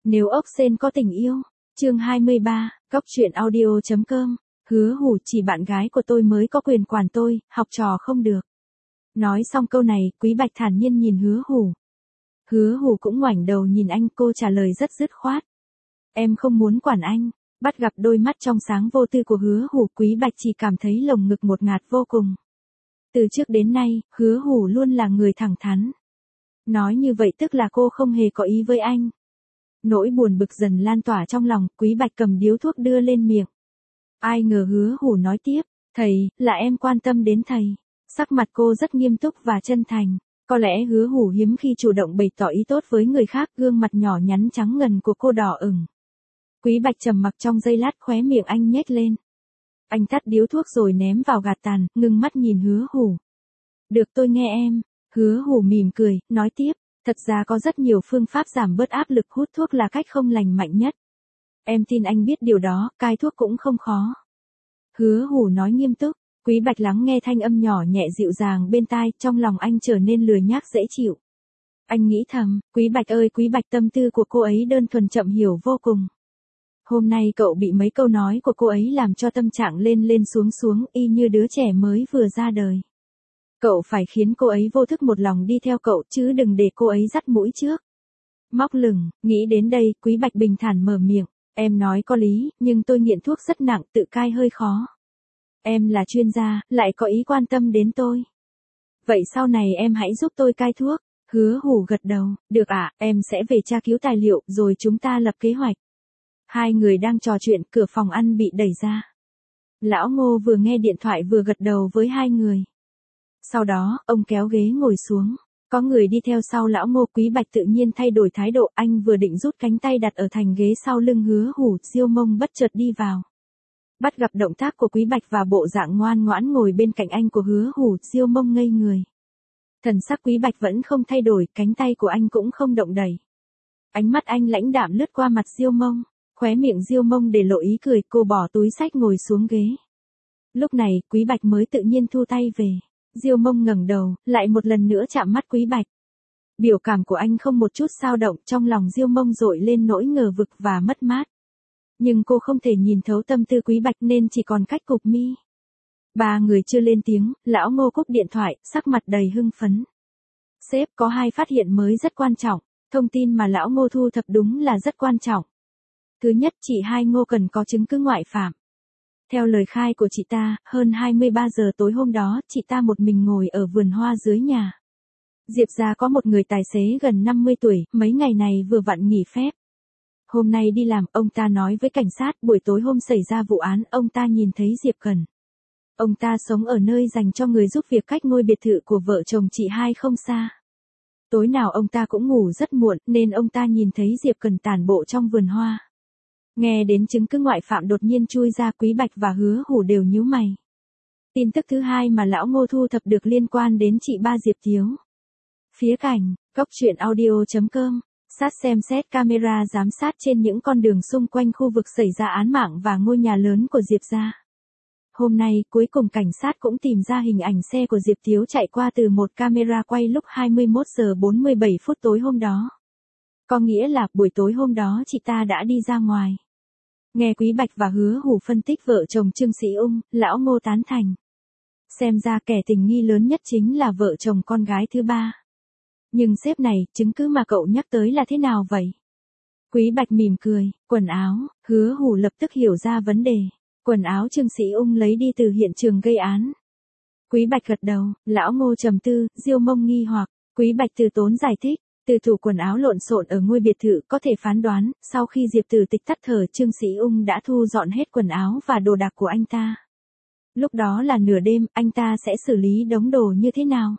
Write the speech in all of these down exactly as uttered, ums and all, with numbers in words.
Nếu ốc sên có tình yêu. Chương hai mươi ba, Cóc truyện audio chấm com. Hứa Hủ, chỉ bạn gái của tôi mới có quyền quản tôi, học trò không được. Nói xong câu này, Quý Bạch thản nhiên nhìn Hứa Hủ. Hứa Hủ cũng ngoảnh đầu nhìn anh, cô trả lời rất dứt khoát. Em không muốn quản anh. Bắt gặp đôi mắt trong sáng vô tư của Hứa Hủ, Quý Bạch chỉ cảm thấy lồng ngực một ngạt vô cùng. Từ trước đến nay, Hứa Hủ luôn là người thẳng thắn. Nói như vậy tức là cô không hề có ý với anh. Nỗi buồn bực dần lan tỏa trong lòng, Quý Bạch cầm điếu thuốc đưa lên miệng. Ai ngờ Hứa Hủ nói tiếp, thầy, là em quan tâm đến thầy. Sắc mặt cô rất nghiêm túc và chân thành. Có lẽ Hứa Hủ hiếm khi chủ động bày tỏ ý tốt với người khác, gương mặt nhỏ nhắn trắng ngần của cô đỏ ửng. Quý Bạch trầm mặc trong giây lát, khóe miệng anh nhếch lên. Anh tắt điếu thuốc rồi ném vào gạt tàn, ngưng mắt nhìn Hứa Hủ. Được, tôi nghe em. Hứa Hủ mỉm cười, nói tiếp. Thật ra có rất nhiều phương pháp giảm bớt áp lực, hút thuốc là cách không lành mạnh nhất. Em tin anh biết điều đó, cai thuốc cũng không khó. Hứa Hủ nói nghiêm túc. Quý Bạch lắng nghe thanh âm nhỏ nhẹ dịu dàng bên tai, trong lòng anh trở nên lười nhác dễ chịu. Anh nghĩ thầm, Quý Bạch ơi Quý Bạch, tâm tư của cô ấy đơn thuần chậm hiểu vô cùng. Hôm nay cậu bị mấy câu nói của cô ấy làm cho tâm trạng lên lên xuống xuống, y như đứa trẻ mới vừa ra đời. Cậu phải khiến cô ấy vô thức một lòng đi theo cậu, chứ đừng để cô ấy dắt mũi trước. Móc lửng, nghĩ đến đây, Quý Bạch bình thản mở miệng. Em nói có lý, nhưng tôi nghiện thuốc rất nặng, tự cai hơi khó. Em là chuyên gia, lại có ý quan tâm đến tôi. Vậy sau này em hãy giúp tôi cai thuốc. Hứa Hủ gật đầu, được ạ, em sẽ về tra cứu tài liệu, rồi chúng ta lập kế hoạch. Hai người đang trò chuyện, cửa phòng ăn bị đẩy ra. Lão Ngô vừa nghe điện thoại vừa gật đầu với hai người. Sau đó, ông kéo ghế ngồi xuống. Có người đi theo sau lão Ngô. Quý Bạch tự nhiên thay đổi thái độ, anh vừa định rút cánh tay đặt ở thành ghế sau lưng Hứa Hủ, Diêu Mông bất chợt đi vào. Bắt gặp động tác của Quý Bạch và bộ dạng ngoan ngoãn ngồi bên cạnh anh của Hứa Hủ, Diêu Mông ngây người. Thần sắc Quý Bạch vẫn không thay đổi, cánh tay của anh cũng không động đẩy. Ánh mắt anh lãnh đạm lướt qua mặt Diêu Mông, khóe miệng Diêu Mông để lộ ý cười, cô bỏ túi xách ngồi xuống ghế. Lúc này, Quý Bạch mới tự nhiên thu tay về. Diêu Mông ngẩng đầu, lại một lần nữa chạm mắt Quý Bạch. Biểu cảm của anh không một chút dao động, trong lòng Diêu Mông dội lên nỗi ngờ vực và mất mát. Nhưng cô không thể nhìn thấu tâm tư Quý Bạch nên chỉ còn cách cụp mi. Ba người chưa lên tiếng, lão Ngô cúp điện thoại, sắc mặt đầy hưng phấn. Sếp, có hai phát hiện mới rất quan trọng. Thông tin mà lão Ngô thu thập đúng là rất quan trọng. Thứ nhất, chị hai Ngô cần có chứng cứ ngoại phạm. Theo lời khai của chị ta, hơn hai mươi ba giờ tối hôm đó, chị ta một mình ngồi ở vườn hoa dưới nhà. Diệp gia có một người tài xế gần năm mươi tuổi, mấy ngày này vừa vặn nghỉ phép. Hôm nay đi làm, ông ta nói với cảnh sát, buổi tối hôm xảy ra vụ án, ông ta nhìn thấy Diệp Cần. Ông ta sống ở nơi dành cho người giúp việc cách ngôi biệt thự của vợ chồng chị hai không xa. Tối nào ông ta cũng ngủ rất muộn, nên ông ta nhìn thấy Diệp Cần tản bộ trong vườn hoa. Nghe đến chứng cứ ngoại phạm đột nhiên chui ra, Quý Bạch và Hứa Hủ đều nhíu mày. Tin tức thứ hai mà lão Ngô thu thập được liên quan đến chị ba Diệp Thiếu. Phía cảnh, Cóc truyện audio chấm com, sát xem xét camera giám sát trên những con đường xung quanh khu vực xảy ra án mạng và ngôi nhà lớn của Diệp gia. Hôm nay, cuối cùng cảnh sát cũng tìm ra hình ảnh xe của Diệp Thiếu chạy qua từ một camera quay lúc hai mươi mốt giờ bốn mươi bảy phút tối hôm đó. Có nghĩa là, buổi tối hôm đó chị ta đã đi ra ngoài. Nghe Quý Bạch và Hứa Hủ phân tích vợ chồng Trương Sĩ Ung, lão Ngô tán thành. Xem ra kẻ tình nghi lớn nhất chính là vợ chồng con gái thứ ba. Nhưng sếp này, chứng cứ mà cậu nhắc tới là thế nào vậy? Quý Bạch mỉm cười, quần áo. Hứa Hủ lập tức hiểu ra vấn đề. Quần áo Trương Sĩ Ung lấy đi từ hiện trường gây án. Quý Bạch gật đầu, lão Ngô trầm tư, Diêu Mông nghi hoặc. Quý Bạch từ tốn giải thích. Từ thủ quần áo lộn xộn ở ngôi biệt thự có thể phán đoán, sau khi Diệp Tử Tịch tắt thở, Trương Sĩ Ung đã thu dọn hết quần áo và đồ đạc của anh ta. Lúc đó là nửa đêm, anh ta sẽ xử lý đống đồ như thế nào?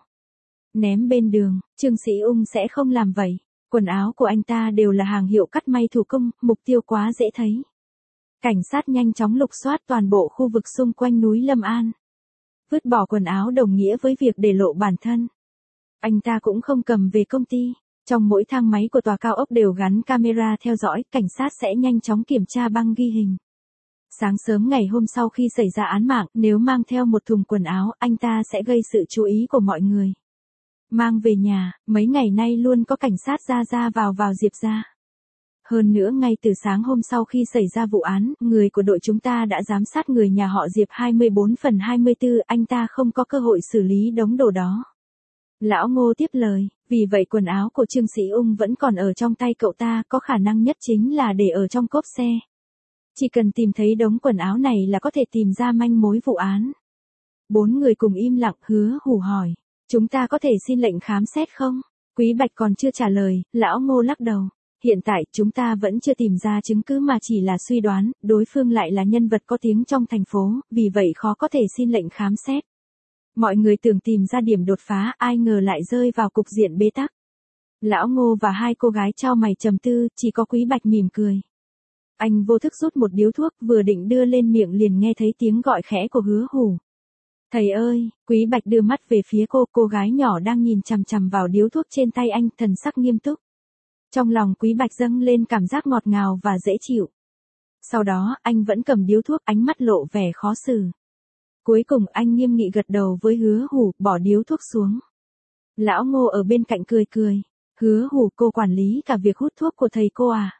Ném bên đường, Trương Sĩ Ung sẽ không làm vậy. Quần áo của anh ta đều là hàng hiệu cắt may thủ công, mục tiêu quá dễ thấy. Cảnh sát nhanh chóng lục soát toàn bộ khu vực xung quanh núi Lâm An. Vứt bỏ quần áo đồng nghĩa với việc để lộ bản thân. Anh ta cũng không cầm về công ty. Trong mỗi thang máy của tòa cao ốc đều gắn camera theo dõi, cảnh sát sẽ nhanh chóng kiểm tra băng ghi hình. Sáng sớm ngày hôm sau khi xảy ra án mạng, nếu mang theo một thùng quần áo, anh ta sẽ gây sự chú ý của mọi người. Mang về nhà, mấy ngày nay luôn có cảnh sát ra ra vào vào Diệp gia. Hơn nữa ngay từ sáng hôm sau khi xảy ra vụ án, người của đội chúng ta đã giám sát người nhà họ Diệp hai mươi bốn phần hai mươi tư, anh ta không có cơ hội xử lý đống đồ đó. Lão Ngô tiếp lời, vì vậy quần áo của Trương Sĩ Ung vẫn còn ở trong tay cậu ta, có khả năng nhất chính là để ở trong cốp xe. Chỉ cần tìm thấy đống quần áo này là có thể tìm ra manh mối vụ án. Bốn người cùng im lặng. Hứa Hủ hỏi, chúng ta có thể xin lệnh khám xét không? Quý Bạch còn chưa trả lời, Lão Ngô lắc đầu. Hiện tại chúng ta vẫn chưa tìm ra chứng cứ mà chỉ là suy đoán, đối phương lại là nhân vật có tiếng trong thành phố, vì vậy khó có thể xin lệnh khám xét. Mọi người tưởng tìm ra điểm đột phá, ai ngờ lại rơi vào cục diện bế tắc. Lão Ngô và hai cô gái chau mày trầm tư, chỉ có Quý Bạch mỉm cười. Anh vô thức rút một điếu thuốc, vừa định đưa lên miệng liền nghe thấy tiếng gọi khẽ của Hứa Hủ. Thầy ơi! Quý Bạch đưa mắt về phía cô, cô gái nhỏ đang nhìn chằm chằm vào điếu thuốc trên tay anh, thần sắc nghiêm túc. Trong lòng Quý Bạch dâng lên cảm giác ngọt ngào và dễ chịu. Sau đó, anh vẫn cầm điếu thuốc, ánh mắt lộ vẻ khó xử. Cuối cùng anh nghiêm nghị gật đầu với Hứa Hủ, bỏ điếu thuốc xuống. Lão Ngô ở bên cạnh cười cười. Hứa Hủ, cô quản lý cả việc hút thuốc của thầy cô à?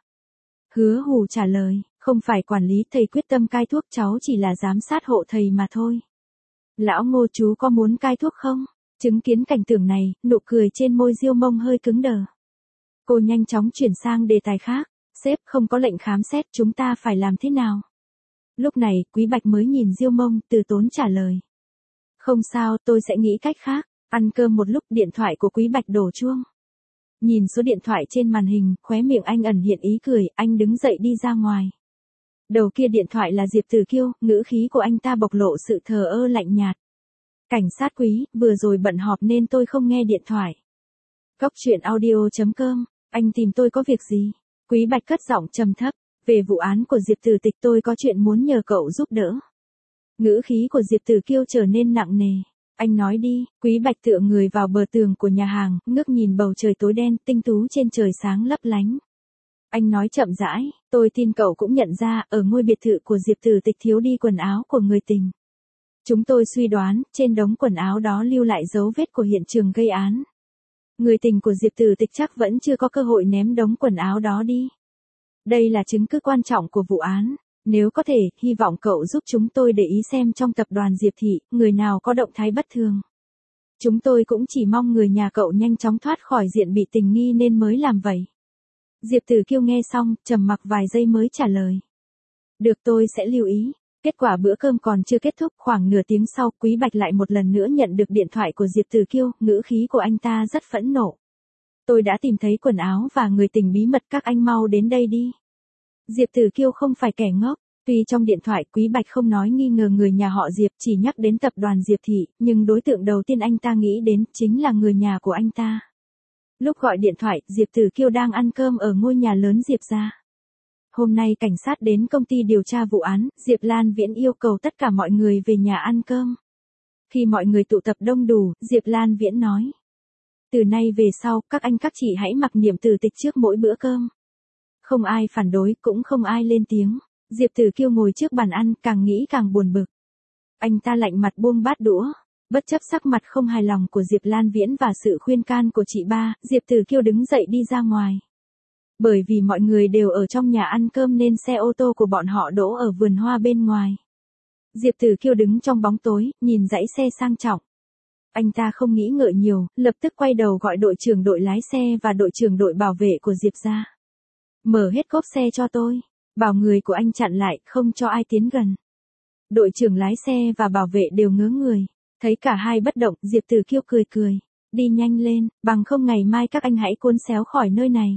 Hứa Hủ trả lời, không phải quản lý, thầy quyết tâm cai thuốc, cháu chỉ là giám sát hộ thầy mà thôi. Lão Ngô, chú có muốn cai thuốc không? Chứng kiến cảnh tượng này, nụ cười trên môi Diêu Mông hơi cứng đờ. Cô nhanh chóng chuyển sang đề tài khác. Sếp, không có lệnh khám xét, chúng ta phải làm thế nào? Lúc này, Quý Bạch mới nhìn Diêu Mông, từ tốn trả lời. Không sao, tôi sẽ nghĩ cách khác. Ăn cơm một lúc, điện thoại của Quý Bạch đổ chuông. Nhìn số điện thoại trên màn hình, khóe miệng anh ẩn hiện ý cười, anh đứng dậy đi ra ngoài. Đầu kia điện thoại là Diệp Tử Kiêu, ngữ khí của anh ta bộc lộ sự thờ ơ lạnh nhạt. Cảnh sát Quý, vừa rồi bận họp nên tôi không nghe điện thoại. Góc truyện audio chấm com, anh tìm tôi có việc gì? Quý Bạch cất giọng trầm thấp, về vụ án của Diệp Tử Tịch tôi có chuyện muốn nhờ cậu giúp đỡ. Ngữ khí của Diệp Tử Kiêu trở nên nặng nề. Anh nói đi. Quý Bạch tựa người vào bờ tường của nhà hàng, ngước nhìn bầu trời tối đen, tinh tú trên trời sáng lấp lánh. Anh nói chậm rãi, tôi tin cậu cũng nhận ra, ở ngôi biệt thự của Diệp Tử Tịch thiếu đi quần áo của người tình. Chúng tôi suy đoán, trên đống quần áo đó lưu lại dấu vết của hiện trường gây án. Người tình của Diệp Tử Tịch chắc vẫn chưa có cơ hội ném đống quần áo đó đi. Đây là chứng cứ quan trọng của vụ án. Nếu có thể, hy vọng cậu giúp chúng tôi để ý xem trong tập đoàn Diệp Thị, người nào có động thái bất thường. Chúng tôi cũng chỉ mong người nhà cậu nhanh chóng thoát khỏi diện bị tình nghi nên mới làm vậy. Diệp Tử Kiêu nghe xong, trầm mặc vài giây mới trả lời. Được, tôi sẽ lưu ý. Kết quả bữa cơm còn chưa kết thúc, khoảng nửa tiếng sau, Quý Bạch lại một lần nữa nhận được điện thoại của Diệp Tử Kiêu, ngữ khí của anh ta rất phẫn nộ. Tôi đã tìm thấy quần áo và người tình bí mật, các anh mau đến đây đi. Diệp Tử Kiêu không phải kẻ ngốc, tuy trong điện thoại Quý Bạch không nói nghi ngờ người nhà họ Diệp, chỉ nhắc đến tập đoàn Diệp Thị, nhưng đối tượng đầu tiên anh ta nghĩ đến chính là người nhà của anh ta. Lúc gọi điện thoại, Diệp Tử Kiêu đang ăn cơm ở ngôi nhà lớn Diệp gia. Hôm nay cảnh sát đến công ty điều tra vụ án, Diệp Lan Viễn yêu cầu tất cả mọi người về nhà ăn cơm. Khi mọi người tụ tập đông đủ, Diệp Lan Viễn nói. Từ nay về sau, các anh các chị hãy mặc niệm Tử Tịch trước mỗi bữa cơm. Không ai phản đối, cũng không ai lên tiếng. Diệp Tử Kiêu ngồi trước bàn ăn, càng nghĩ càng buồn bực. Anh ta lạnh mặt buông bát đũa. Bất chấp sắc mặt không hài lòng của Diệp Lan Viễn và sự khuyên can của chị ba, Diệp Tử Kiêu đứng dậy đi ra ngoài. Bởi vì mọi người đều ở trong nhà ăn cơm nên xe ô tô của bọn họ đỗ ở vườn hoa bên ngoài. Diệp Tử Kiêu đứng trong bóng tối, nhìn dãy xe sang trọng. Anh ta không nghĩ ngợi nhiều, lập tức quay đầu gọi đội trưởng đội lái xe và đội trưởng đội bảo vệ của Diệp gia. Mở hết cốp xe cho tôi. Bảo người của anh chặn lại, không cho ai tiến gần. Đội trưởng lái xe và bảo vệ đều ngớ người. Thấy cả hai bất động, Diệp Tử Kiêu cười cười. Đi nhanh lên, bằng không ngày mai các anh hãy cuốn xéo khỏi nơi này.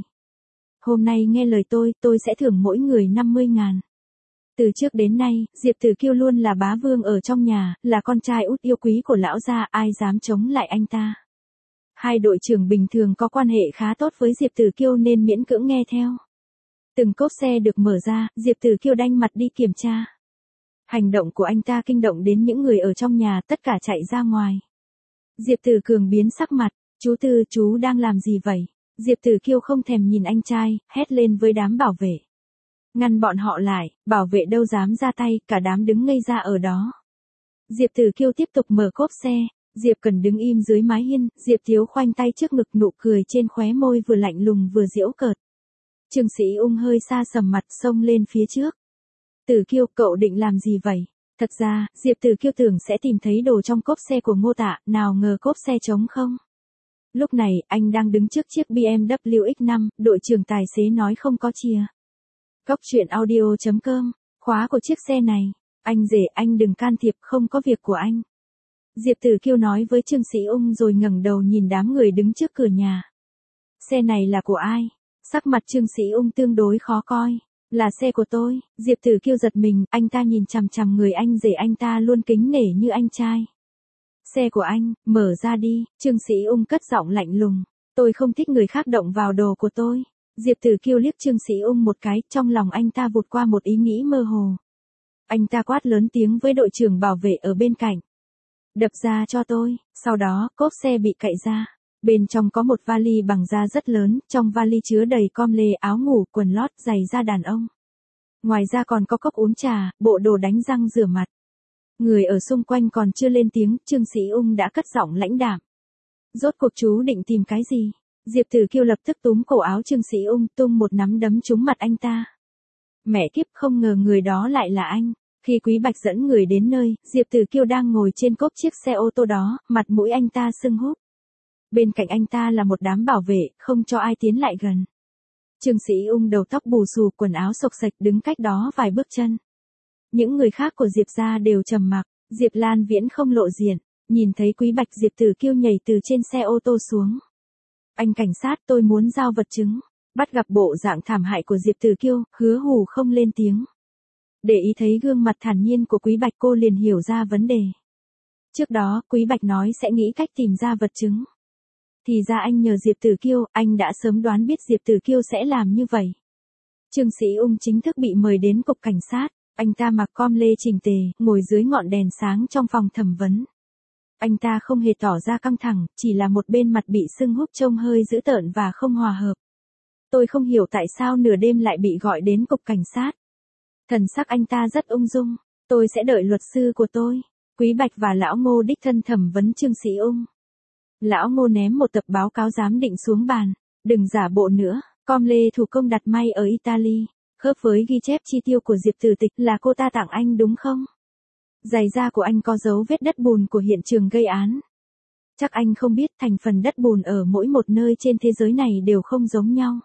Hôm nay nghe lời tôi, tôi sẽ thưởng mỗi người năm mươi ngàn. Từ trước đến nay, Diệp Tử Kiêu luôn là bá vương ở trong nhà, là con trai út yêu quý của lão gia, ai dám chống lại anh ta. Hai đội trưởng bình thường có quan hệ khá tốt với Diệp Tử Kiêu nên miễn cưỡng nghe theo. Từng cốp xe được mở ra, Diệp Tử Kiêu đanh mặt đi kiểm tra. Hành động của anh ta kinh động đến những người ở trong nhà, tất cả chạy ra ngoài. Diệp Tử Cường biến sắc mặt, chú Tư, chú đang làm gì vậy? Diệp Tử Kiêu không thèm nhìn anh trai, hét lên với đám bảo vệ. Ngăn bọn họ lại, bảo vệ đâu dám ra tay, cả đám đứng ngây ra ở đó. Diệp Tử Kiêu tiếp tục mở cốp xe, Diệp Cần đứng im dưới mái hiên, Diệp Thiếu khoanh tay trước ngực, nụ cười trên khóe môi vừa lạnh lùng vừa giễu cợt. Trương Sĩ Ung hơi xa sầm mặt xông lên phía trước. Tử Kiêu, cậu định làm gì vậy? Thật ra, Diệp Tử Kiêu tưởng sẽ tìm thấy đồ trong cốp xe của Ngô Tạ, nào ngờ cốp xe trống không. Lúc này, anh đang đứng trước chiếc bê em vê ích năm, đội trưởng tài xế nói không có chìa. Góc truyện audio chấm com, khóa của chiếc xe này. Anh rể, anh đừng can thiệp, không có việc của anh. Diệp Tử Kiêu nói với Trương Sĩ Ung rồi ngẩng đầu nhìn đám người đứng trước cửa nhà. Xe này là của ai? Sắc mặt Trương Sĩ Ung tương đối khó coi. Là xe của tôi. Diệp Tử Kiêu giật mình, anh ta nhìn chằm chằm người anh rể anh ta luôn kính nể như anh trai. Xe của anh, mở ra đi, Trương Sĩ Ung cất giọng lạnh lùng. Tôi không thích người khác động vào đồ của tôi. Diệp Tử Kiêu liếc Trương Sĩ Ung một cái, trong lòng anh ta vụt qua một ý nghĩ mơ hồ. Anh ta quát lớn tiếng với đội trưởng bảo vệ ở bên cạnh. Đập ra cho tôi, sau đó, cốp xe bị cậy ra. Bên trong có một vali bằng da rất lớn, trong vali chứa đầy com lê, áo ngủ, quần lót, giày da đàn ông. Ngoài ra còn có cốc uống trà, bộ đồ đánh răng rửa mặt. Người ở xung quanh còn chưa lên tiếng, Trương Sĩ Ung đã cất giọng lãnh đạm. Rốt cuộc chú định tìm cái gì? Diệp Tử Kiêu lập tức túm cổ áo Trương Sĩ Ung, tung một nắm đấm trúng mặt anh ta. Mẹ kiếp, không ngờ người đó lại là anh. Khi Quý Bạch dẫn người đến nơi, Diệp Tử Kiêu đang ngồi trên cốp chiếc xe ô tô đó, mặt mũi anh ta sưng húp. Bên cạnh anh ta là một đám bảo vệ, không cho ai tiến lại gần. Trương Sĩ Ung đầu tóc bù xù, quần áo xộc xệch đứng cách đó vài bước chân. Những người khác của Diệp gia đều trầm mặc, Diệp Lan Viễn không lộ diện, nhìn thấy Quý Bạch Diệp Tử Kiêu nhảy từ trên xe ô tô xuống. Anh cảnh sát, tôi muốn giao vật chứng. Bắt gặp bộ dạng thảm hại của Diệp Tử Kiêu, Hứa Hủ không lên tiếng. Để ý thấy gương mặt thản nhiên của Quý Bạch, cô liền hiểu ra vấn đề. Trước đó, Quý Bạch nói sẽ nghĩ cách tìm ra vật chứng. Thì ra anh nhờ Diệp Tử Kiêu, anh đã sớm đoán biết Diệp Tử Kiêu sẽ làm như vậy. Trương Sĩ Ung chính thức bị mời đến cục cảnh sát, anh ta mặc com lê chỉnh tề, ngồi dưới ngọn đèn sáng trong phòng thẩm vấn. Anh ta không hề tỏ ra căng thẳng, chỉ là một bên mặt bị sưng húp trông hơi dữ tợn và không hòa hợp. Tôi không hiểu tại sao nửa đêm lại bị gọi đến cục cảnh sát. Thần sắc anh ta rất ung dung, tôi sẽ đợi luật sư của tôi. Quý Bạch và Lão Ngô đích thân thẩm vấn Trương Sĩ Ung. Lão Ngô ném một tập báo cáo giám định xuống bàn. Đừng giả bộ nữa, com lê thủ công đặt may ở Italy, khớp với ghi chép chi tiêu của Diệp Tử Tịch, là cô ta tặng anh đúng không? Giày da của anh có dấu vết đất bùn của hiện trường gây án. Chắc anh không biết thành phần đất bùn ở mỗi một nơi trên thế giới này đều không giống nhau.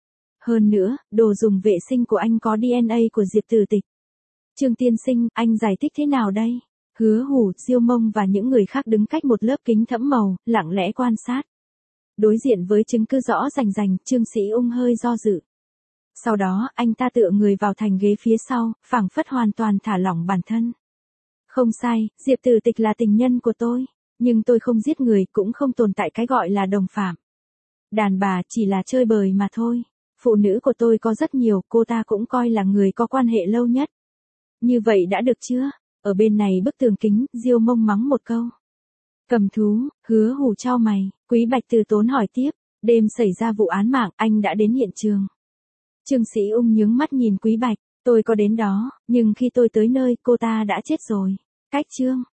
Hơn nữa, đồ dùng vệ sinh của anh có đê en a của Diệp Tử Tịch. Trương tiên sinh, anh giải thích thế nào đây? Hứa Hủ, Diêu Mông và những người khác đứng cách một lớp kính thẫm màu, lặng lẽ quan sát. Đối diện với chứng cứ rõ rành rành, Trương Sĩ Ung hơi do dự. Sau đó, anh ta tựa người vào thành ghế phía sau, phảng phất hoàn toàn thả lỏng bản thân. Không sai, Diệp Tử Tịch là tình nhân của tôi, nhưng tôi không giết người, cũng không tồn tại cái gọi là đồng phạm. Đàn bà chỉ là chơi bời mà thôi. Phụ nữ của tôi có rất nhiều, cô ta cũng coi là người có quan hệ lâu nhất. Như vậy đã được chưa? Ở bên này bức tường kính, Diêu Mông mắng một câu. Cầm thú, Hứa Hủ chau mày, Quý Bạch từ tốn hỏi tiếp, đêm xảy ra vụ án mạng, anh đã đến hiện trường. Trương Sĩ Ung nhướng mắt nhìn Quý Bạch, tôi có đến đó, nhưng khi tôi tới nơi, cô ta đã chết rồi. Cách chương.